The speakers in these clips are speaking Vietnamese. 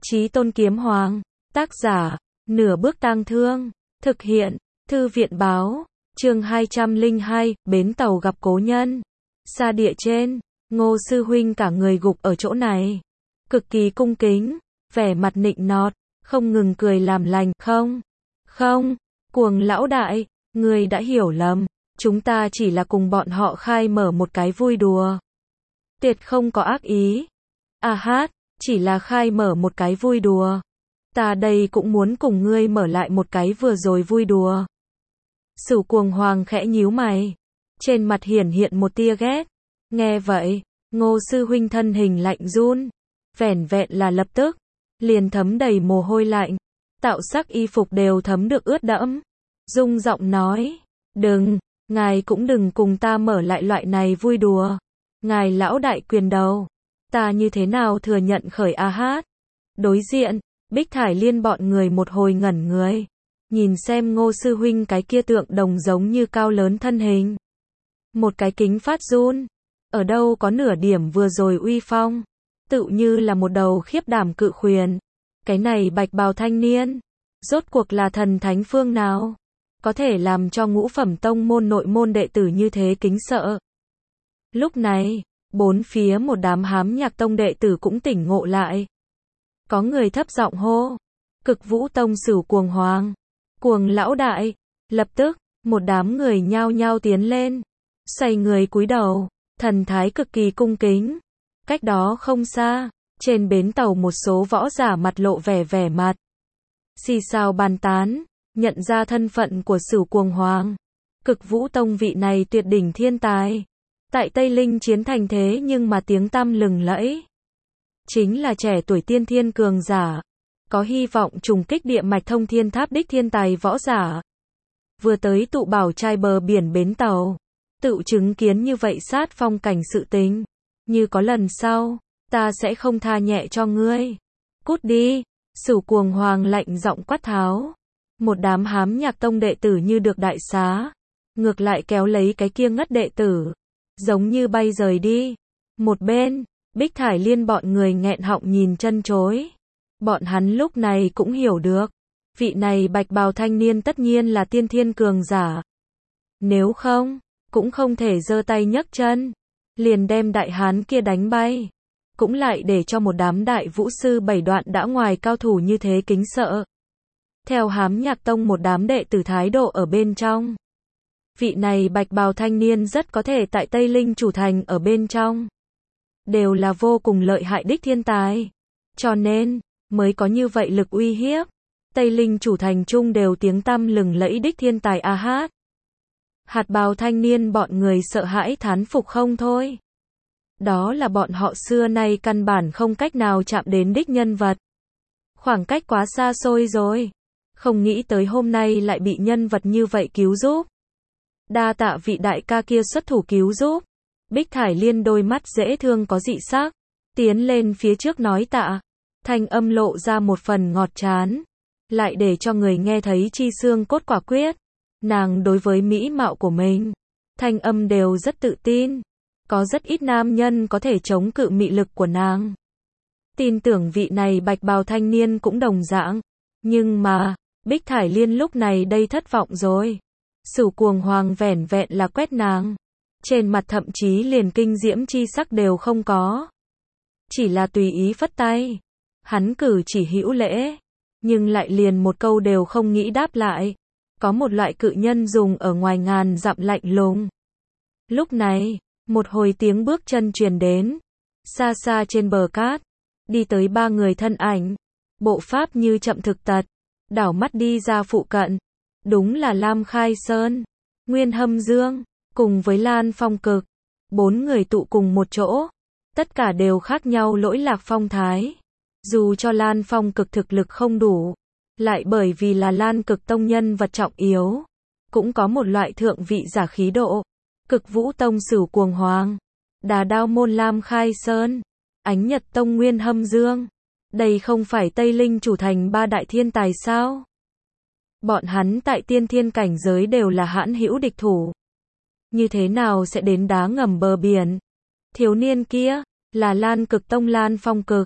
Chí Tôn Kiếm Hoàng. Tác giả, Nửa Bước Tang Thương. Thực hiện, Thư viện báo. Chương 202, bến tàu gặp cố nhân. Xa địa trên, Ngô sư huynh cả người gục ở chỗ này. Cực kỳ cung kính, vẻ mặt nịnh nọt, không ngừng cười làm lành. Không, Cuồng lão đại, người đã hiểu lầm. Chúng ta chỉ là cùng bọn họ khai mở một cái vui đùa. Tuyệt không có ác ý. Chỉ là khai mở một cái vui đùa. Ta đây cũng muốn cùng ngươi mở lại một cái vừa rồi vui đùa. Sửu Cuồng Hoàng khẽ nhíu mày. Trên mặt hiển hiện một tia ghét. Nghe vậy, Ngô sư huynh thân hình lạnh run. Vẻn vẹn là lập tức, liền thấm đầy mồ hôi lạnh. Tạo sắc y phục đều thấm được ướt đẫm. Rung giọng nói, đừng, ngài cũng đừng cùng ta mở lại loại này vui đùa. Ngài lão đại quyền đầu, ta như thế nào thừa nhận khởi Đối diện, Bích Thải Liên bọn người một hồi ngẩn người. Nhìn xem Ngô sư huynh cái kia tượng đồng giống như cao lớn thân hình. Một cái kính phát run. Ở đâu có nửa điểm vừa rồi uy phong. Tự như là một đầu khiếp đảm cự khuyển. Cái này bạch bào thanh niên. Rốt cuộc là thần thánh phương nào? Có thể làm cho ngũ phẩm tông môn nội môn đệ tử như thế kính sợ. Lúc này, bốn phía một đám hám nhạc tông đệ tử cũng tỉnh ngộ lại. Có người thấp giọng hô. Cực Vũ Tông Sửu Cuồng Hoàng. Cuồng lão đại. Lập tức, một đám người nhao nhao tiến lên. Xoay người cúi đầu. Thần thái cực kỳ cung kính. Cách đó không xa, trên bến tàu một số võ giả mặt lộ vẻ mặt. Xì xào bàn tán, nhận ra thân phận của Sửu Cuồng Hoàng. Cực Vũ Tông vị này tuyệt đỉnh thiên tài. Tại Tây Linh chiến thành thế nhưng mà tiếng tăm lừng lẫy. Chính là trẻ tuổi tiên thiên cường giả. Có hy vọng trùng kích địa mạch thông thiên tháp đích thiên tài võ giả. Vừa tới tụ bảo trai bờ biển bến tàu. Tự chứng kiến như vậy sát phong cảnh sự tình. Như có lần sau, ta sẽ không tha nhẹ cho ngươi. Cút đi, Sửu Cuồng Hoàng lạnh giọng quát tháo. Một đám hám nhạc tông đệ tử như được đại xá. Ngược lại kéo lấy cái kia ngất đệ tử. Giống như bay rời đi. Một bên, Bích Thải Liên bọn người nghẹn họng nhìn chân chối. Bọn hắn lúc này cũng hiểu được. Vị này bạch bào thanh niên tất nhiên là tiên thiên cường giả. Nếu không, cũng không thể giơ tay nhấc chân. Liền đem đại hán kia đánh bay. Cũng lại để cho một đám đại vũ sư bảy đoạn đã ngoài cao thủ như thế kính sợ. Theo hám nhạc tông một đám đệ tử thái độ ở bên trong. Vị này bạch bào thanh niên rất có thể tại Tây Linh chủ thành ở bên trong. Đều là vô cùng lợi hại đích thiên tài. Cho nên, mới có như vậy lực uy hiếp. Tây Linh chủ thành chung đều tiếng tăm lừng lẫy đích thiên tài Hạt bào thanh niên bọn người sợ hãi thán phục không thôi. Đó là bọn họ xưa nay căn bản không cách nào chạm đến đích nhân vật. Khoảng cách quá xa xôi rồi. Không nghĩ tới hôm nay lại bị nhân vật như vậy cứu giúp. Đa tạ vị đại ca kia xuất thủ cứu giúp. Bích Thải Liên đôi mắt dễ thương có dị sắc. Tiến lên phía trước nói tạ. Thanh âm lộ ra một phần ngọt chán. Lại để cho người nghe thấy chi xương cốt quả quyết. Nàng đối với mỹ mạo của mình. Thanh âm đều rất tự tin. Có rất ít nam nhân có thể chống cự mị lực của nàng. Tin tưởng vị này bạch bào thanh niên cũng đồng dạng. Nhưng mà, Bích Thải Liên lúc này đây thất vọng rồi. Sửu Cuồng Hoàng vẻn vẹn là quét nàng. Trên mặt thậm chí liền kinh diễm chi sắc đều không có. Chỉ là tùy ý phất tay. Hắn cử chỉ hữu lễ. Nhưng lại liền một câu đều không nghĩ đáp lại. Có một loại cự nhân dùng ở ngoài ngàn dặm lạnh lùng. Lúc này, một hồi tiếng bước chân truyền đến. Xa xa trên bờ cát. Đi tới ba người thân ảnh. Bộ pháp như chậm thực tật. Đảo mắt đi ra phụ cận. Đúng là Lam Khai Sơn, Nguyên Hâm Dương, cùng với Lan Phong Cực. Bốn người tụ cùng một chỗ. Tất cả đều khác nhau lỗi lạc phong thái. Dù cho Lan Phong Cực thực lực không đủ. Lại bởi vì là Lan Cực Tông nhân vật trọng yếu. Cũng có một loại thượng vị giả khí độ. Cực Vũ Tông Sửu Cuồng Hoàng. Đà Đao Môn Lam Khai Sơn. Ánh Nhật Tông Nguyên Hâm Dương. Đây không phải Tây Linh chủ thành ba đại thiên tài sao? Bọn hắn tại tiên thiên cảnh giới đều là hãn hữu địch thủ. Như thế nào sẽ đến đá ngầm bờ biển? Thiếu niên kia, là Lan Cực Tông Lan Phong Cực.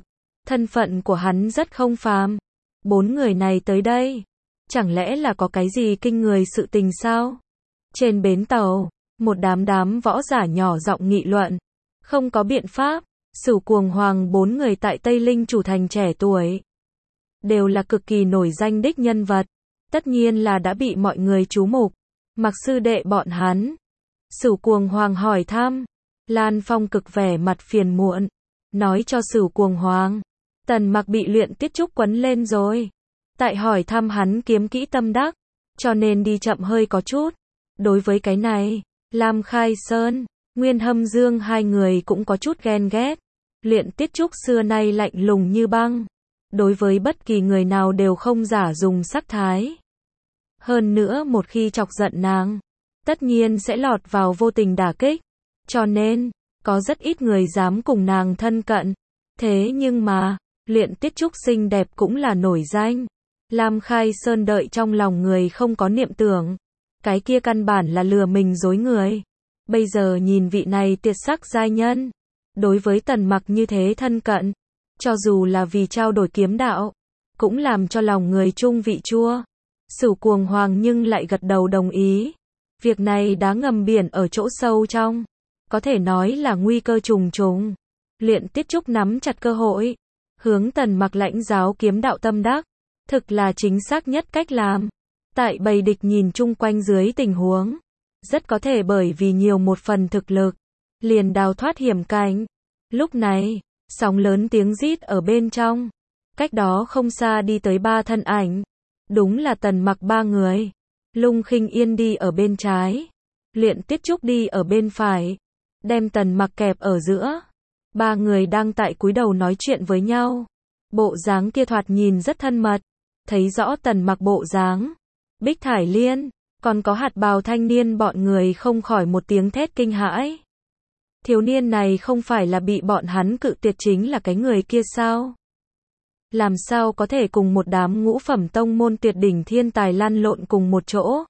Thân phận của hắn rất không phàm. 4 người này tới đây, chẳng lẽ là có cái gì kinh người sự tình sao? Trên bến tàu, một đám võ giả nhỏ giọng nghị luận. Không có biện pháp, Sửu Cuồng Hoàng 4 người tại Tây Linh chủ thành trẻ tuổi, đều là cực kỳ nổi danh đích nhân vật. Tất nhiên là đã bị mọi người chú mục. Mặc sư đệ bọn hắn. Sửu Cuồng Hoàng hỏi thăm. Lan Phong cực vẻ mặt phiền muộn. Nói cho Sửu Cuồng Hoàng. Tần Mặc bị Luyện Tiết Trúc quấn lên rồi. Tại hỏi thăm hắn kiếm kỹ tâm đắc. Cho nên đi chậm hơi có chút. Đối với cái này, Lam Khai Sơn, Nguyên Hâm Dương hai người cũng có chút ghen ghét. Luyện Tiết Trúc xưa nay lạnh lùng như băng. Đối với bất kỳ người nào đều không giả dùng sắc thái. Hơn nữa một khi chọc giận nàng, tất nhiên sẽ lọt vào vô tình đả kích. Cho nên, có rất ít người dám cùng nàng thân cận. Thế nhưng mà, Luyện Tiết Trúc xinh đẹp cũng là nổi danh. Lam Khai Sơn đợi trong lòng người không có niệm tưởng. Cái kia căn bản là lừa mình dối người. Bây giờ nhìn vị này tuyệt sắc giai nhân. Đối với Tần Mặc như thế thân cận. Cho dù là vì trao đổi kiếm đạo, cũng làm cho lòng người chung vị chua. Sửu Cuồng Hoàng nhưng lại gật đầu đồng ý. Việc này đá ngầm biển ở chỗ sâu trong. Có thể nói là nguy cơ trùng trùng. Luyện Tiết Trúc nắm chặt cơ hội. Hướng Tần Mặc lãnh giáo kiếm đạo tâm đắc. Thực là chính xác nhất cách làm. Tại bầy địch nhìn chung quanh dưới tình huống. Rất có thể bởi vì nhiều một phần thực lực. Liền đào thoát hiểm cảnh. Lúc này, sóng lớn tiếng rít ở bên trong. Cách đó không xa đi tới 3 thân ảnh. Đúng là Tần Mặc 3 người. Lung Khinh Yên đi ở bên trái. Luyện Tiết Trúc đi ở bên phải. Đem Tần Mặc kẹp ở giữa. 3 người đang tại cúi đầu nói chuyện với nhau. Bộ dáng kia thoạt nhìn rất thân mật. Thấy rõ Tần Mặc bộ dáng. Bích Thải Liên, còn có Hạt Bào thanh niên bọn người không khỏi một tiếng thét kinh hãi. Thiếu niên này không phải là bị bọn hắn cự tuyệt chính là cái người kia sao? Làm sao có thể cùng một đám ngũ phẩm tông môn tuyệt đỉnh thiên tài lăn lộn cùng một chỗ?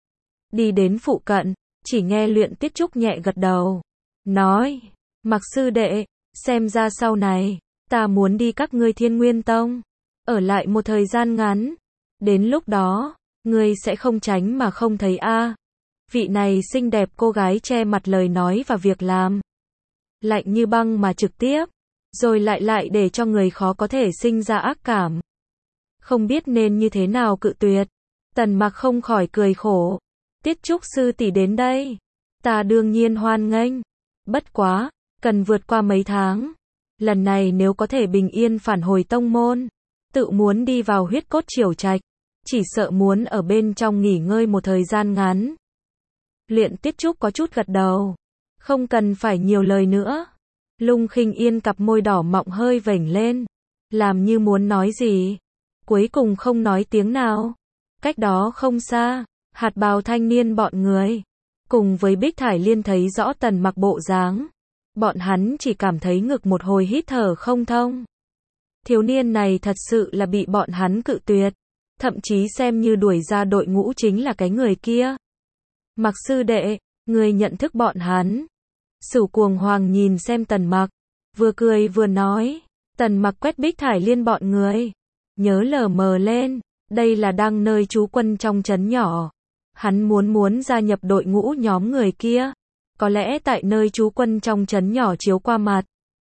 Đi đến phụ cận, chỉ nghe Luyện Tiết Trúc nhẹ gật đầu. Nói, Mặc sư đệ, xem ra sau này, ta muốn đi các ngươi Thiên Nguyên Tông. Ở lại một thời gian ngắn. Đến lúc đó, ngươi sẽ không tránh mà không thấy a. Vị này xinh đẹp cô gái che mặt lời nói và việc làm. Lạnh như băng mà trực tiếp. Rồi lại để cho người khó có thể sinh ra ác cảm. Không biết nên như thế nào cự tuyệt. Tần Mặc không khỏi cười khổ. Tiết Trúc sư tỷ đến đây. Ta đương nhiên hoan nghênh. Bất quá, cần vượt qua mấy tháng. Lần này nếu có thể bình yên phản hồi tông môn. Tự muốn đi vào Huyết Cốt Triều Trạch. Chỉ sợ muốn ở bên trong nghỉ ngơi một thời gian ngắn. Luyện Tiết Trúc có chút gật đầu. Không cần phải nhiều lời nữa. Lung Khinh Yên cặp môi đỏ mọng hơi vểnh lên. Làm như muốn nói gì. Cuối cùng không nói tiếng nào. Cách đó không xa. Hạt Bào thanh niên bọn người. Cùng với Bích Thải Liên thấy rõ Tần Mặc bộ dáng. Bọn hắn chỉ cảm thấy ngực một hồi hít thở không thông. Thiếu niên này thật sự là bị bọn hắn cự tuyệt. Thậm chí xem như đuổi ra đội ngũ chính là cái người kia. Mặc sư đệ, người nhận thức bọn hắn. Sửu Cuồng Hoàng nhìn xem Tần Mặc. Vừa cười vừa nói. Tần Mặc quét Bích Thải Liên bọn người. Nhớ lờ mờ lên. Đây là đang nơi trú quân trong trấn nhỏ. Hắn muốn gia nhập đội ngũ nhóm người kia. Có lẽ tại nơi trú quân trong trấn nhỏ chiếu qua mặt.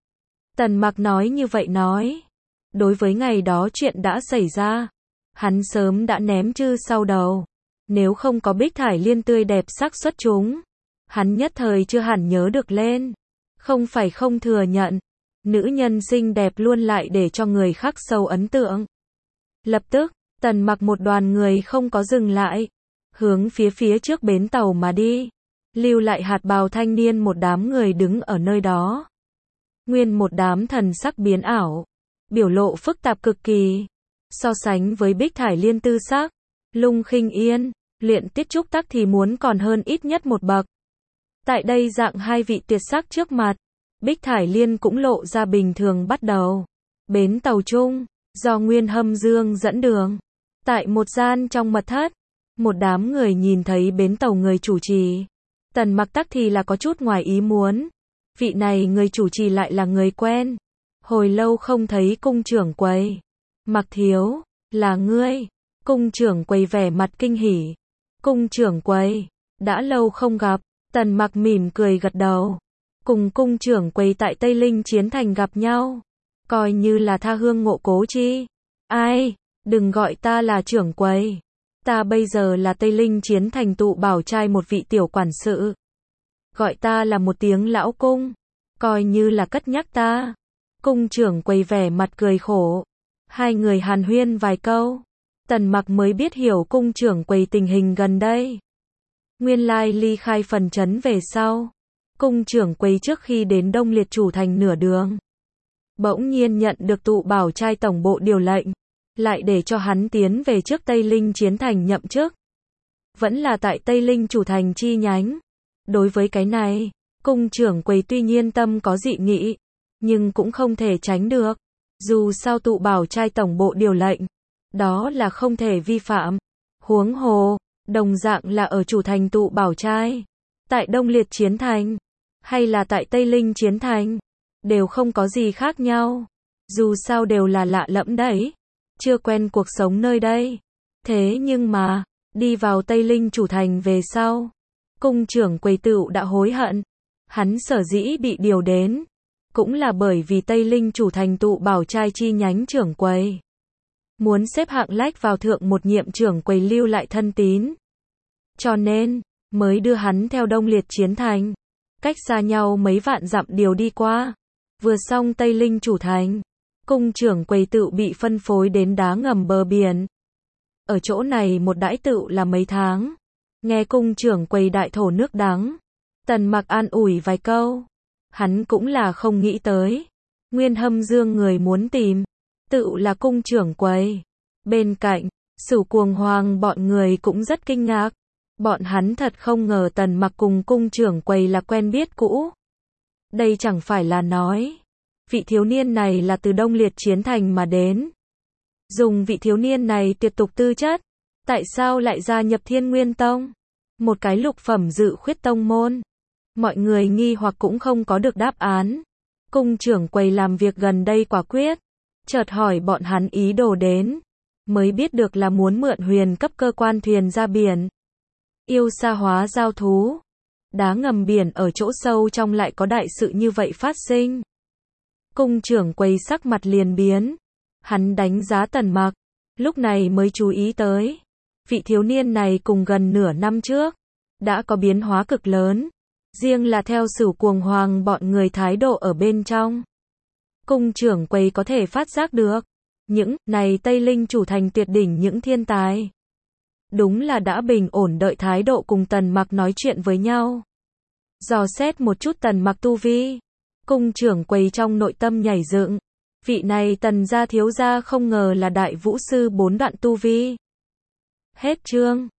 Tần Mặc nói như vậy nói. Đối với ngày đó chuyện đã xảy ra. Hắn sớm đã ném chư sau đầu. Nếu không có Bích Thải Liên tươi đẹp sắc xuất chúng. Hắn nhất thời chưa hẳn nhớ được lên. Không phải không thừa nhận. Nữ nhân xinh đẹp luôn lại để cho người khắc sâu ấn tượng. Lập tức, Tần Mặc một đoàn người không có dừng lại. Hướng phía trước bến tàu mà đi. Lưu lại Hạt Bào thanh niên một đám người đứng ở nơi đó. Nguyên một đám thần sắc biến ảo. Biểu lộ phức tạp cực kỳ. So sánh với Bích Thải Liên tư sắc. Lung Khinh Yên, Luyện Tiết Trúc tắc thì muốn còn hơn ít nhất một bậc. Tại đây dạng hai vị tuyệt sắc trước mặt. Bích Thải Liên cũng lộ ra bình thường bắt đầu. Bến tàu chung, do Nguyên Hâm Dương dẫn đường. Tại một gian trong mật thất. Một đám người nhìn thấy bến tàu người chủ trì. Tần Mặc tắc thì là có chút ngoài ý muốn. Vị này người chủ trì lại là người quen. Hồi lâu không thấy cung trưởng quầy. Mặc thiếu, là ngươi. Cung trưởng quầy vẻ mặt kinh hỉ. Cung trưởng quầy, đã lâu không gặp. Tần Mặc mỉm cười gật đầu. Cùng cung trưởng quầy tại Tây Linh Chiến Thành gặp nhau. Coi như là tha hương ngộ cố chi. Ai, đừng gọi ta là trưởng quầy. Ta bây giờ là Tây Linh Chiến Thành tụ bảo trai một vị tiểu quản sự. Gọi ta là một tiếng lão cung. Coi như là cất nhắc ta. Cung trưởng quầy vẻ mặt cười khổ. Hai người hàn huyên vài câu. Tần Mặc mới biết hiểu cung trưởng quầy tình hình gần đây. Nguyên lai ly khai phần trấn về sau. Cung trưởng quầy trước khi đến Đông Liệt Chủ Thành nửa đường. Bỗng nhiên nhận được tụ bảo trai tổng bộ điều lệnh. Lại để cho hắn tiến về trước Tây Linh Chiến Thành nhậm chức. Vẫn là tại Tây Linh Chủ Thành chi nhánh. Đối với cái này, cung trưởng quầy tuy nhiên tâm có dị nghị. Nhưng cũng không thể tránh được. Dù sao tụ bảo trai tổng bộ điều lệnh. Đó là không thể vi phạm. Huống hồ, đồng dạng là ở Chủ Thành tụ bảo trai. Tại Đông Liệt Chiến Thành. Hay là tại Tây Linh Chiến Thành. Đều không có gì khác nhau. Dù sao đều là lạ lẫm đấy. Chưa quen cuộc sống nơi đây. Thế nhưng mà, đi vào Tây Linh Chủ Thành về sau. Cung trưởng quầy tựu đã hối hận. Hắn sở dĩ bị điều đến. Cũng là bởi vì Tây Linh Chủ Thành tụ bảo trai chi nhánh trưởng quầy. Muốn xếp hạng lách vào thượng một nhiệm trưởng quầy lưu lại thân tín. Cho nên, mới đưa hắn theo Đông Liệt Chiến Thành. Cách xa nhau mấy vạn dặm điều đi qua. Vừa xong Tây Linh Chủ Thành. Cung trưởng quầy tựu bị phân phối đến đá ngầm bờ biển. Ở chỗ này một đãi tựu là mấy tháng. Nghe cung trưởng quầy đại thổ nước đắng. Tần Mặc an ủi vài câu. Hắn cũng là không nghĩ tới. Nguyên Hâm Dương người muốn tìm. Tựu là cung trưởng quầy. Bên cạnh, Sửu Cuồng Hoàng bọn người cũng rất kinh ngạc. Bọn hắn thật không ngờ Tần Mặc cùng cung trưởng quầy là quen biết cũ. Đây chẳng phải là nói. Vị thiếu niên này là từ Đông Liệt Chiến Thành mà đến. Dùng vị thiếu niên này tuyệt tục tư chất. Tại sao lại gia nhập Thiên Nguyên Tông? Một cái lục phẩm dự khuyết tông môn. Mọi người nghi hoặc cũng không có được đáp án. Cung trưởng quầy làm việc gần đây quả quyết. Chợt hỏi bọn hắn ý đồ đến. Mới biết được là muốn mượn huyền cấp cơ quan thuyền ra biển. Yêu sa hóa giao thú. Đá ngầm biển ở chỗ sâu trong lại có đại sự như vậy phát sinh. Cung trưởng quầy sắc mặt liền biến. Hắn đánh giá Tần Mặc. Lúc này mới chú ý tới. Vị thiếu niên này cùng gần nửa năm trước. Đã có biến hóa cực lớn. Riêng là theo Sửu Cuồng Hoàng bọn người thái độ ở bên trong. Cung trưởng quầy có thể phát giác được. Những này Tây Linh Chủ Thành tuyệt đỉnh những thiên tài. Đúng là đã bình ổn đợi thái độ cùng Tần Mặc nói chuyện với nhau. Dò xét một chút Tần Mặc tu vi. Cung trưởng quầy trong nội tâm nhảy dựng. Vị này Tần gia thiếu gia không ngờ là đại vũ sư 4 đoạn tu vi. Hết chương.